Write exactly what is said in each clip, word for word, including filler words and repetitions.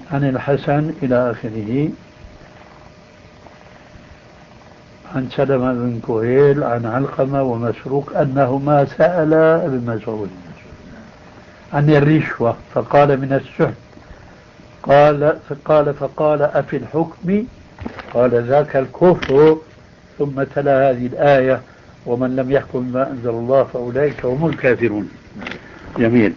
عن الحسن إلى آخره، عن سلمة بن كهيل عن علقمة ومسروق أنهما سأل ابن مسعود عن الرشوة فقال من السحت، قال فقال فقال أفي الحكم؟ قال ذاك الكفر، ثم تلا هذه الآية ومن لم يحكم بما أنزل الله فأولئك هم الكافرون. جميل.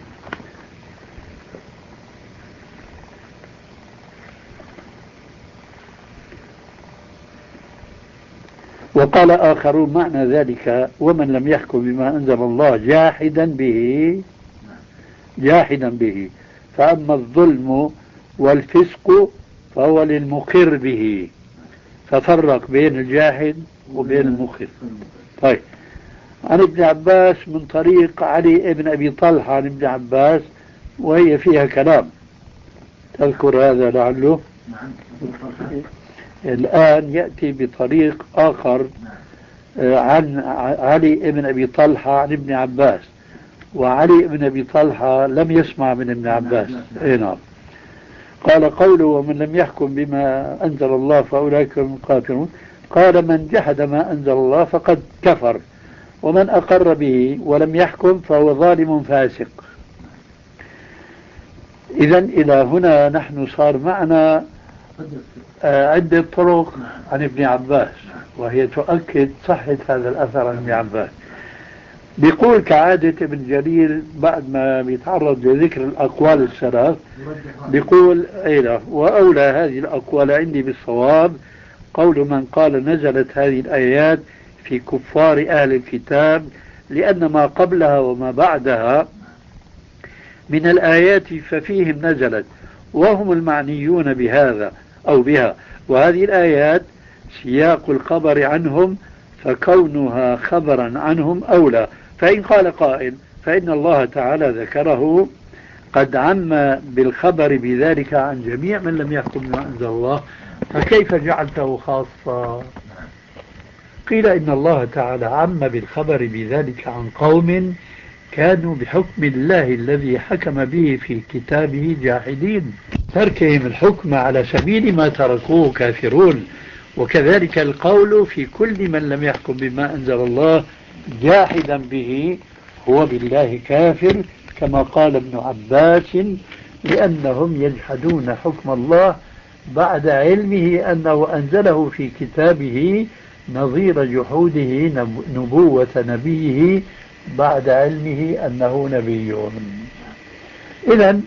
وقال آخرون معنى ذلك ومن لم يحكم بما أنزل الله جاحدا به جاحدا به، فأما الظلم والفسق فهو للمقر به، ففرق بين الجاحد وبين المقر. طيب، عن ابن عباس من طريق علي بن أبي طلحة عن ابن عباس، وهي فيها كلام، تذكر هذا لعله. الآن يأتي بطريق آخر عن علي بن أبي طلحة عن ابن عباس، وعلي بن أبي طلحة لم يسمع من ابن عباس. اي نعم. قال قوله ومن لم يحكم بما أنزل الله فأولئك هم الكافرون، قال من جحد ما أنزل الله فقد كفر، ومن أقر به ولم يحكم فهو ظالم فاسق. إذن إلى هنا نحن صار معنا عدة طرق عن ابن عباس، وهي تؤكد صحة هذا الأثر عن ابن عباس. بيقول كعادة ابن جرير بعد ما بيتعرض لذكر الأقوال الثلاث بيقول أيضا وأولى هذه الأقوال عندي بالصواب قول من قال نزلت هذه الآيات في كفار أهل الكتاب، لأن ما قبلها وما بعدها من الآيات ففيهم نزلت وهم المعنيون بهذا أو بها، وهذه الآيات سياق الخبر عنهم فكونها خبرا عنهم أولى. فإن قال قائل فإن الله تعالى ذكره قد عم بالخبر بذلك عن جميع من لم يحكم بما أنزل الله، فكيف جعلته خاصة؟ قيل إن الله تعالى عم بالخبر بذلك عن قوم كانوا بحكم الله الذي حكم به في كتابه جاحدين، تركهم الحكم على سبيل ما تركوه كافرون، وكذلك القول في كل من لم يحكم بما أنزل الله جاحدا به هو بالله كافر، كما قال ابن عباس لأنهم يجحدون حكم الله بعد علمه أنه أنزله في كتابه نظير جحوده نبوة نبيه بعد علمه أنه نبي. إذن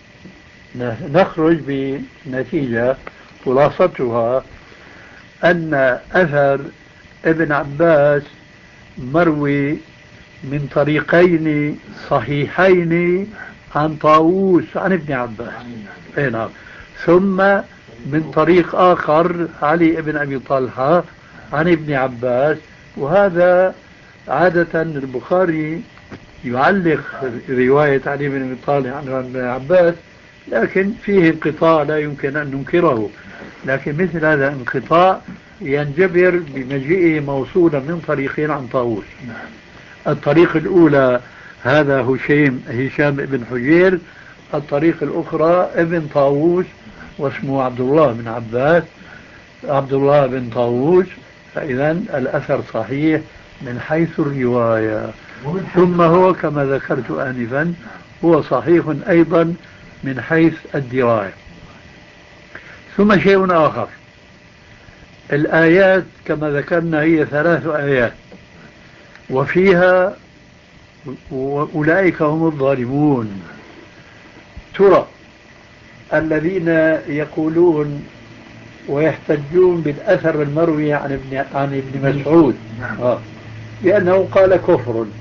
نخرج بنتيجة خلاصتها أن أثر ابن عباس مروي من طريقين صحيحين عن طاووس عن ابن عباس، نعم، ثم من طريق آخر علي بن أبي طلحة عن ابن عباس. وهذا عادة البخاري يعلق رواية علي بن أبي طلحة عن ابن عباس، لكن فيه انقطاع لا يمكن أن ننكره، لكن مثل هذا انقطاع ينجبر بمجيئه موصولا من طريقين عن طاووس. الطريق الأولى هذا هشيم هشام بن حجير، الطريق الأخرى ابن طاووس واسمه عبد الله بن عباس عبد الله بن طاووس. فإذا الأثر صحيح من حيث الرواية، ثم هو كما ذكرت آنفا هو صحيح أيضا من حيث الدراية. ثم شيء آخر، الآيات كما ذكرنا هي ثلاث آيات، وفيها أولئك هم الظالمون. ترى الذين يقولون ويحتجون بالأثر المروي عن ابن عن ابن مسعود آه. لأنه قال كفر